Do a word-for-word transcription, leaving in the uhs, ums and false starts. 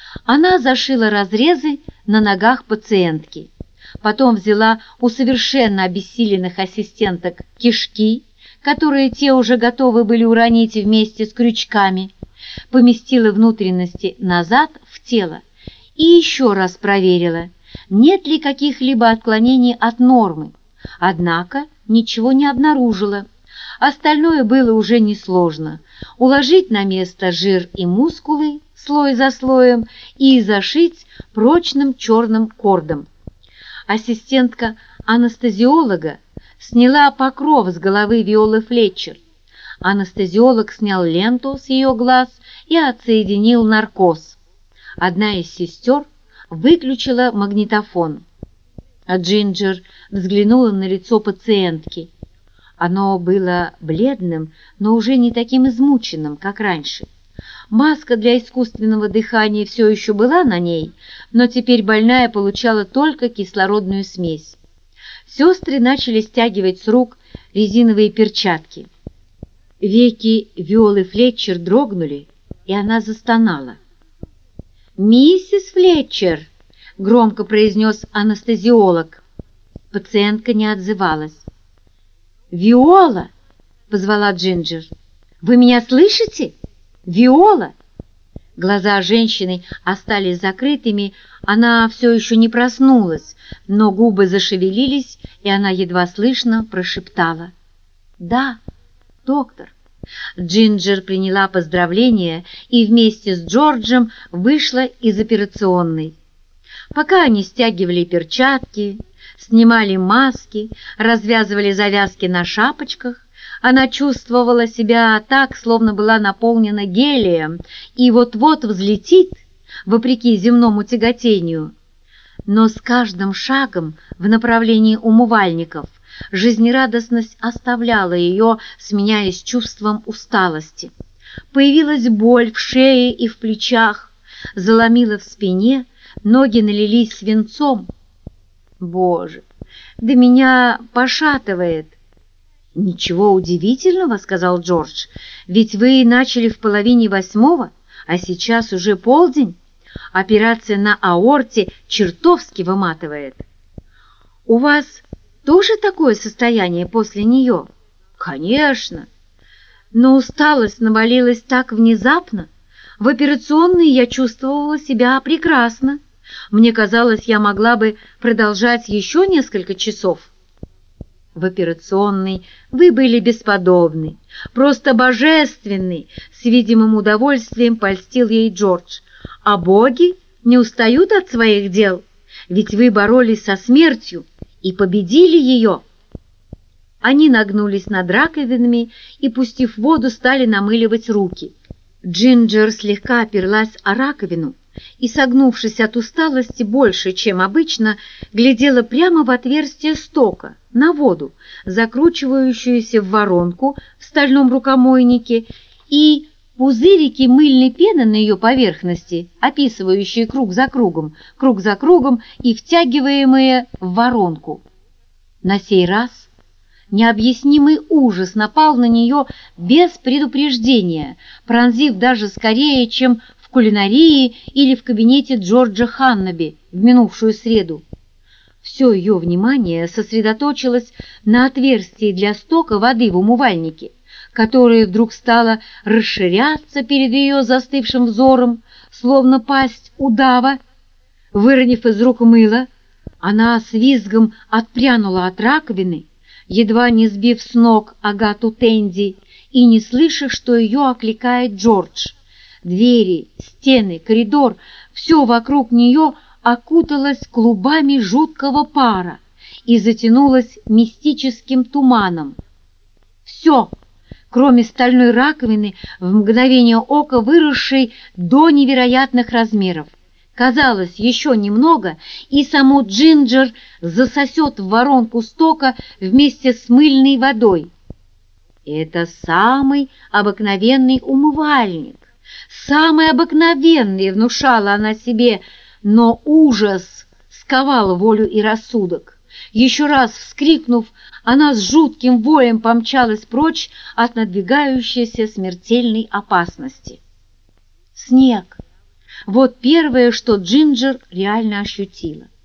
Она зашила разрезы на ногах пациентки, потом взяла у совершенно обессиленных ассистенток кишки, которые те уже готовы были уронить вместе с крючками, поместила внутренности назад в тело и еще раз проверила, нет ли каких-либо отклонений от нормы, однако ничего не обнаружила. Остальное было уже несложно. Уложить на место жир и мускулы слой за слоем и зашить прочным черным кордом. Ассистентка анестезиолога сняла покров с головы Виолы Флетчер. Анестезиолог снял ленту с ее глаз и отсоединил наркоз. Одна из сестер выключила магнитофон. А Джинджер взглянула на лицо пациентки. Оно было бледным, но уже не таким измученным, как раньше. Маска для искусственного дыхания все еще была на ней, но теперь больная получала только кислородную смесь. Сестры начали стягивать с рук резиновые перчатки. Веки Виолы Флетчер дрогнули, и она застонала. «Миссис Флетчер!» — громко произнес анестезиолог. Пациентка не отзывалась. «Виола!» — позвала Джинджер. «Вы меня слышите? Виола!» Глаза женщины остались закрытыми, она все еще не проснулась, но губы зашевелились, и она едва слышно прошептала: «Да, доктор». Джинджер приняла поздравления и вместе с Джорджем вышла из операционной. Пока они стягивали перчатки, снимали маски, развязывали завязки на шапочках, она чувствовала себя так, словно была наполнена гелием и вот-вот взлетит, вопреки земному тяготению. Но с каждым шагом в направлении умывальников жизнерадостность оставляла ее, сменяясь чувством усталости. Появилась боль в шее и в плечах, заломила в спине, ноги налились свинцом. «Боже, да меня пошатывает!» «Ничего удивительного, — сказал Джордж, — ведь вы начали в половине восьмого, а сейчас уже полдень. Операция на аорте чертовски выматывает». «У вас тоже такое состояние после нее?» «Конечно. Но усталость навалилась так внезапно. В операционной я чувствовала себя прекрасно. Мне казалось, я могла бы продолжать еще несколько часов». «В операционной вы были бесподобны, просто божественны», — с видимым удовольствием польстил ей Джордж. «А боги не устают от своих дел, ведь вы боролись со смертью и победили ее». Они нагнулись над раковинами и, пустив воду, стали намыливать руки. Джинджер слегка оперлась о раковину и, согнувшись от усталости больше, чем обычно, глядела прямо в отверстие стока, на воду, закручивающуюся в воронку в стальном рукомойнике, и пузырики мыльной пены на ее поверхности, описывающие круг за кругом, круг за кругом и втягиваемые в воронку. На сей раз необъяснимый ужас напал на нее без предупреждения, пронзив даже скорее, чем в кулинарии или в кабинете Джорджа Ханнаби в минувшую среду. Все ее внимание сосредоточилось на отверстии для стока воды в умывальнике, которое вдруг стало расширяться перед ее застывшим взором, словно пасть удава. Выронив из рук мыло, она с визгом отпрянула от раковины, едва не сбив с ног Агату Тенди и не слыша, что ее окликает Джордж. Двери, стены, коридор — все вокруг нее окуталось клубами жуткого пара и затянулось мистическим туманом. Все, кроме стальной раковины, в мгновение ока выросшей до невероятных размеров. Казалось, еще немного, и саму Джинджер засосет в воронку стока вместе с мыльной водой. Это самый обыкновенный умывальник, самый обыкновенный, внушала она себе, но ужас сковал волю и рассудок. Еще раз вскрикнув, она с жутким воем помчалась прочь от надвигающейся смертельной опасности. Снег. Вот первое, что Джинджер реально ощутила.